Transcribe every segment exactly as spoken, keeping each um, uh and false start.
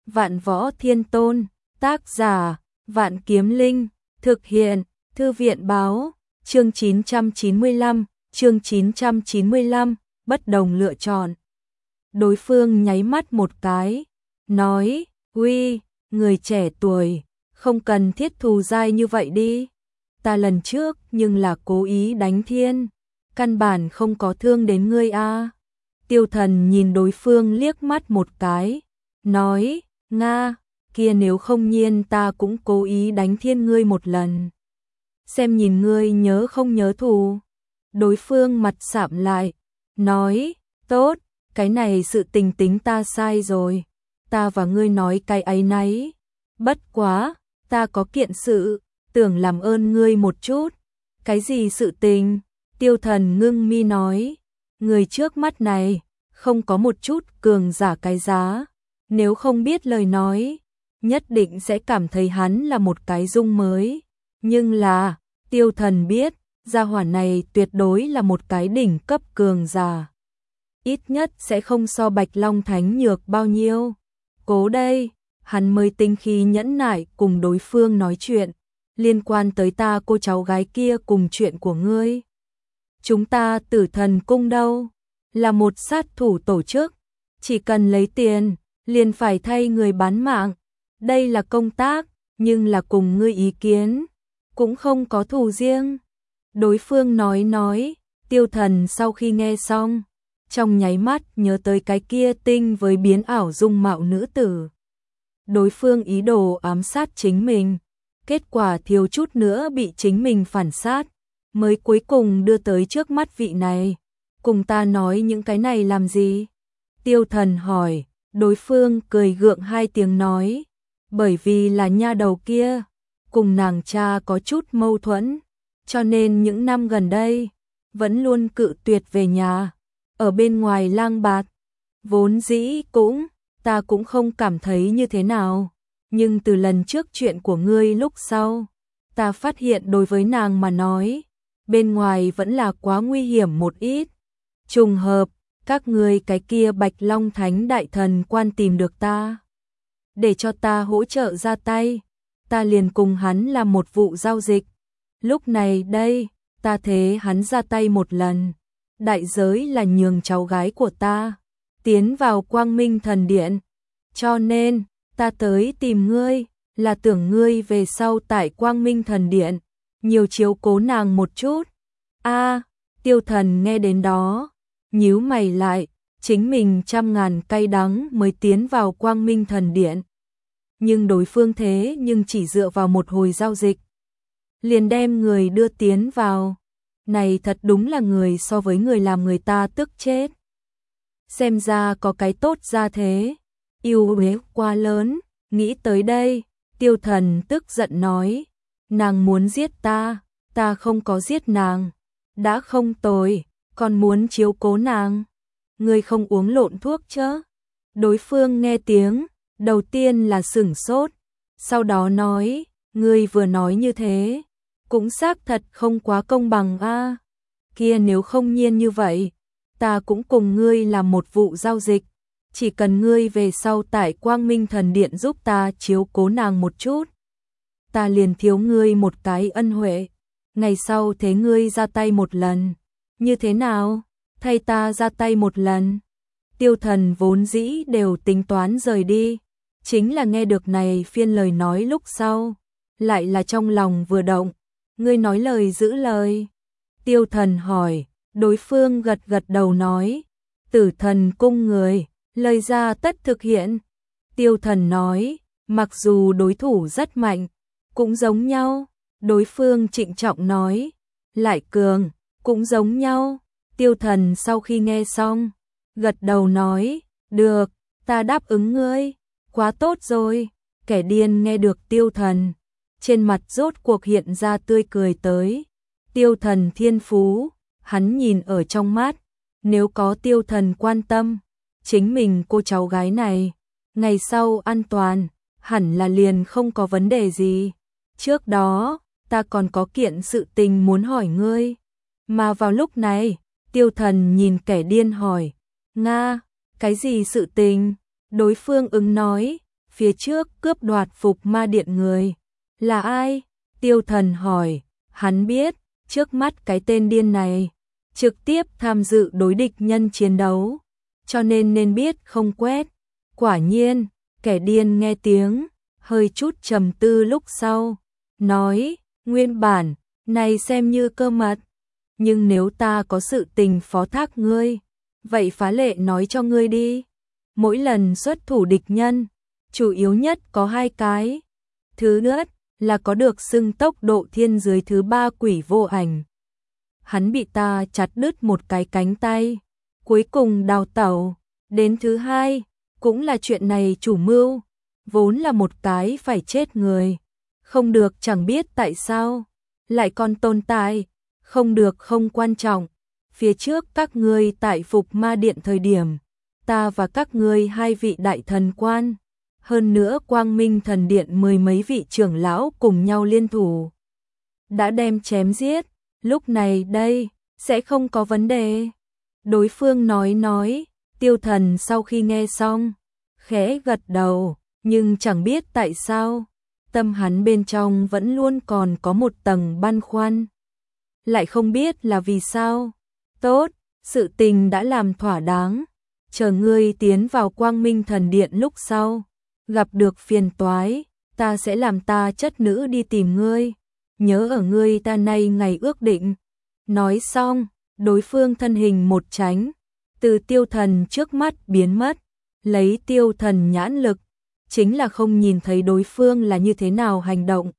Vạn Võ Thiên Tôn, tác giả, Vạn Kiếm Linh, thực hiện, Thư viện báo, chương chín trăm chín mươi lăm, chương chín trăm chín mươi lăm, bất đồng lựa chọn. Đối phương nháy mắt một cái, nói, uy, người trẻ tuổi, không cần thiết thù dai như vậy đi. Ta lần trước nhưng là cố ý đánh thiên, căn bản không có thương đến ngươi a. Tiêu Thần nhìn đối phương liếc mắt một cái, nói, Nga, kia nếu không nhiên ta cũng cố ý đánh thiên ngươi một lần. Xem nhìn ngươi nhớ không nhớ thù. Đối phương mặt sạm lại, nói, tốt, cái này sự tình tính ta sai rồi. Ta và ngươi nói cái ấy nấy. Bất quá, ta có kiện sự, tưởng làm ơn ngươi một chút. Cái gì sự tình? Tiêu Thần ngưng mi nói, người trước mắt này, không có một chút cường giả cái giá. Nếu không biết lời nói, nhất định sẽ cảm thấy hắn là một cái dung mới. Nhưng là, Tiêu Thần biết, gia hỏa này tuyệt đối là một cái đỉnh cấp cường giả. Ít nhất sẽ không so Bạch Long Thánh nhược bao nhiêu. Cố đây, hắn mới tinh khí nhẫn nại cùng đối phương nói chuyện, liên quan tới ta cô cháu gái kia cùng chuyện của ngươi. Chúng ta Tử Thần Cung đâu? Là một sát thủ tổ chức, chỉ cần lấy tiền, liền phải thay người bán mạng. Đây là công tác, nhưng là cùng ngươi ý kiến, cũng không có thù riêng. Đối phương nói nói, Tiêu Thần sau khi nghe xong, trong nháy mắt nhớ tới cái kia tinh với biến ảo dung mạo nữ tử. Đối phương ý đồ ám sát chính mình, kết quả thiếu chút nữa bị chính mình phản sát, mới cuối cùng đưa tới trước mắt vị này. Cùng ta nói những cái này làm gì? Tiêu Thần hỏi, đối phương cười gượng hai tiếng nói, bởi vì là nha đầu kia, cùng nàng cha có chút mâu thuẫn, cho nên những năm gần đây, vẫn luôn cự tuyệt về nhà, ở bên ngoài lang bạt. Vốn dĩ cũng, ta cũng không cảm thấy như thế nào, nhưng từ lần trước chuyện của ngươi lúc sau, ta phát hiện đối với nàng mà nói, bên ngoài vẫn là quá nguy hiểm một ít. Trùng hợp, các ngươi cái kia Bạch Long Thánh đại thần quan tìm được ta, để cho ta hỗ trợ ra tay, ta liền cùng hắn làm một vụ giao dịch. Lúc này đây, ta thế hắn ra tay một lần, đại giới là nhường cháu gái của ta tiến vào Quang Minh Thần Điện. Cho nên, ta tới tìm ngươi, là tưởng ngươi về sau tại Quang Minh Thần Điện, nhiều chiếu cố nàng một chút. A, Tiêu Thần nghe đến đó, nhíu mày lại, chính mình trăm ngàn cay đắng mới tiến vào Quang Minh Thần Điện. Nhưng đối phương thế nhưng chỉ dựa vào một hồi giao dịch, liền đem người đưa tiến vào. Này thật đúng là người so với người làm người ta tức chết. Xem ra có cái tốt ra thế, yêu uế quá lớn. Nghĩ tới đây, Tiêu Thần tức giận nói, nàng muốn giết ta, ta không có giết nàng, đã không tồi, còn muốn chiếu cố nàng. Ngươi không uống lộn thuốc chứ? Đối phương nghe tiếng, đầu tiên là sửng sốt, sau đó nói, ngươi vừa nói như thế, cũng xác thật không quá công bằng a. Kia nếu không nhiên như vậy, ta cũng cùng ngươi làm một vụ giao dịch, chỉ cần ngươi về sau tại Quang Minh Thần Điện giúp ta chiếu cố nàng một chút, ta liền thiếu ngươi một cái ân huệ, ngày sau thế ngươi ra tay một lần, như thế nào? Thay ta ra tay một lần. Tiêu Thần vốn dĩ đều tính toán rời đi, chính là nghe được này phiên lời nói lúc sau, lại là trong lòng vừa động. Ngươi nói lời giữ lời. Tiêu Thần hỏi, đối phương gật gật đầu nói, Tử Thần Cung người, lời ra tất thực hiện. Tiêu Thần nói, mặc dù đối thủ rất mạnh, cũng giống nhau. Đối phương trịnh trọng nói, lại cường, cũng giống nhau. Tiêu Thần sau khi nghe xong, gật đầu nói, được, ta đáp ứng ngươi, quá tốt rồi. Kẻ điên nghe được Tiêu Thần, trên mặt rốt cuộc hiện ra tươi cười tới. Tiêu Thần thiên phú, hắn nhìn ở trong mắt, nếu có Tiêu Thần quan tâm, chính mình cô cháu gái này, ngày sau an toàn, hẳn là liền không có vấn đề gì. Trước đó, ta còn có kiện sự tình muốn hỏi ngươi. Mà vào lúc này, Tiêu Thần nhìn kẻ điên hỏi, Nga, cái gì sự tình? Đối phương ứng nói, phía trước cướp đoạt Phục Ma Điện người. Là ai? Tiêu Thần hỏi, hắn biết, trước mắt cái tên điên này, trực tiếp tham dự đối địch nhân chiến đấu, cho nên nên biết không quét. Quả nhiên, kẻ điên nghe tiếng, hơi chút trầm tư lúc sau, nói, nguyên bản, này xem như cơ mật, nhưng nếu ta có sự tình phó thác ngươi, vậy phá lệ nói cho ngươi đi. Mỗi lần xuất thủ địch nhân, chủ yếu nhất có hai cái. Thứ nhất là có được xưng tốc độ thiên dưới thứ ba quỷ vô ảnh. Hắn bị ta chặt đứt một cái cánh tay, cuối cùng đào tẩu. Đến thứ hai, cũng là chuyện này chủ mưu, vốn là một cái phải chết người. Không được chẳng biết tại sao, lại còn tồn tại, không được không quan trọng. Phía trước các ngươi tại Phục Ma Điện thời điểm, ta và các ngươi hai vị đại thần quan, hơn nữa Quang Minh Thần Điện mười mấy vị trưởng lão cùng nhau liên thủ, đã đem chém giết, lúc này đây, sẽ không có vấn đề. Đối phương nói nói, Tiêu Thần sau khi nghe xong, khẽ gật đầu, nhưng chẳng biết tại sao, tâm hắn bên trong vẫn luôn còn có một tầng băn khoăn. Lại không biết là vì sao. Tốt, sự tình đã làm thỏa đáng, chờ ngươi tiến vào Quang Minh Thần Điện lúc sau, gặp được phiền toái, ta sẽ làm ta chất nữ đi tìm ngươi, nhớ ở ngươi ta nay ngày ước định. Nói xong, đối phương thân hình một tránh, từ Tiêu Thần trước mắt biến mất, lấy Tiêu Thần nhãn lực, chính là không nhìn thấy đối phương là như thế nào hành động.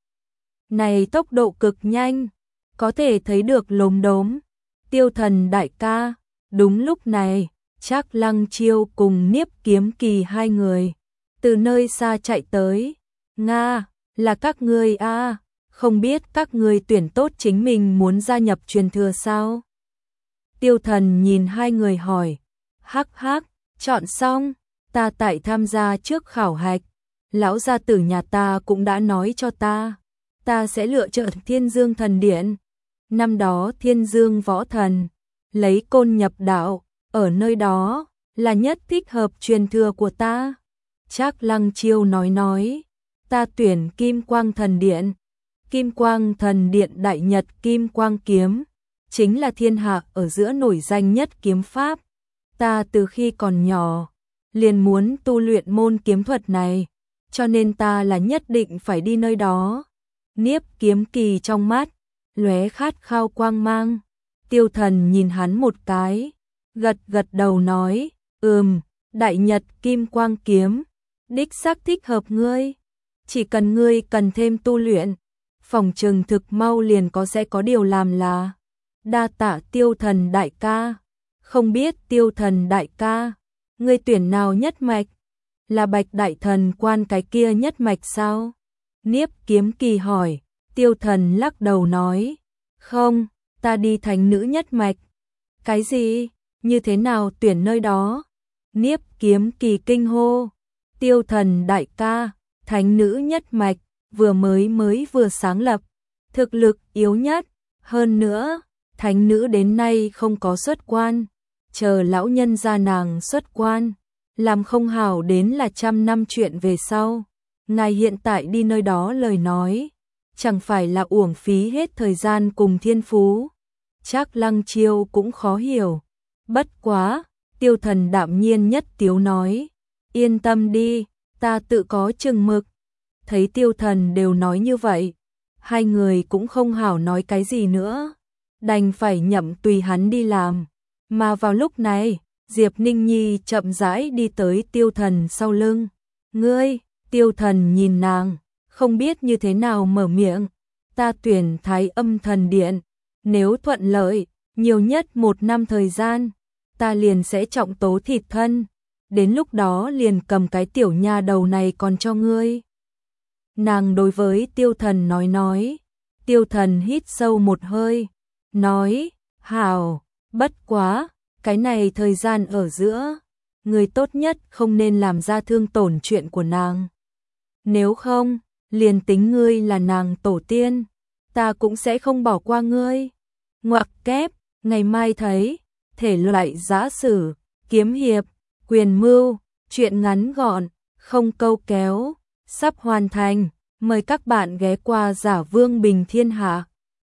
Này tốc độ cực nhanh, có thể thấy được lốm đốm. Tiêu Thần đại ca, đúng lúc này, Trác Lăng Chiêu cùng Niếp Kiếm Kỳ hai người, từ nơi xa chạy tới. Nga, là các ngươi a, không biết các ngươi tuyển tốt chính mình muốn gia nhập truyền thừa sao? Tiêu Thần nhìn hai người hỏi, hắc hắc, chọn xong, ta tại tham gia trước khảo hạch, lão gia tử nhà ta cũng đã nói cho ta, ta sẽ lựa chọn Thiên Dương Thần Điện. Năm đó Thiên Dương Võ Thần lấy côn nhập đạo, ở nơi đó là nhất thích hợp truyền thừa của ta. Trác Lăng Chiêu nói nói, ta tuyển Kim Quang Thần Điện. Kim Quang Thần Điện đại nhật Kim Quang kiếm, chính là thiên hạ ở giữa nổi danh nhất kiếm pháp. Ta từ khi còn nhỏ, liền muốn tu luyện môn kiếm thuật này, cho nên ta là nhất định phải đi nơi đó. Niếp Kiếm Kỳ trong mắt lóe khát khao quang mang. Tiêu Thần nhìn hắn một cái, gật gật đầu nói, ừm, đại nhật Kim Quang kiếm, đích xác thích hợp ngươi. Chỉ cần ngươi cần thêm tu luyện, phòng trừng thực mau liền có sẽ có điều làm là. Đa tạ Tiêu Thần đại ca. Không biết Tiêu Thần đại ca, ngươi tuyển nào nhất mạch? Là Bạch Đại Thần quan cái kia nhất mạch sao? Niếp Kiếm Kỳ hỏi. Tiêu Thần lắc đầu nói, không, ta đi thánh nữ nhất mạch. Cái gì? Như thế nào tuyển nơi đó? Niếp Kiếm Kỳ kinh hô. Tiêu Thần đại ca, thánh nữ nhất mạch, vừa mới mới vừa sáng lập, thực lực yếu nhất, hơn nữa, thánh nữ đến nay không có xuất quan, chờ lão nhân gia nàng xuất quan, làm không hảo đến là trăm năm chuyện về sau. Ngài hiện tại đi nơi đó lời nói, chẳng phải là uổng phí hết thời gian cùng thiên phú. Trác Lăng Chiêu cũng khó hiểu. Bất quá, Tiêu Thần đạm nhiên nhất tiếu nói, yên tâm đi, ta tự có chừng mực. Thấy Tiêu Thần đều nói như vậy, hai người cũng không hảo nói cái gì nữa, đành phải nhậm tùy hắn đi làm. Mà vào lúc này, Diệp Ninh Nhi chậm rãi đi tới Tiêu Thần sau lưng. Ngươi, Tiêu Thần nhìn nàng, không biết như thế nào mở miệng. Ta tuyển Thái Âm Thần Điện, nếu thuận lợi, nhiều nhất một năm thời gian, ta liền sẽ trọng tố thịt thân, đến lúc đó liền cầm cái tiểu nha đầu này còn cho ngươi. Nàng đối với Tiêu Thần nói nói. Tiêu Thần hít sâu một hơi, nói, hảo, bất quá, cái này thời gian ở giữa, người tốt nhất không nên làm ra thương tổn chuyện của nàng. Nếu không, liền tính ngươi là nàng tổ tiên, ta cũng sẽ không bỏ qua ngươi. Ngoặc kép, ngày mai thấy, thể loại giã sử, kiếm hiệp, quyền mưu, chuyện ngắn gọn, không câu kéo, sắp hoàn thành. Mời các bạn ghé qua Giả Vương Bình Thiên Hạ.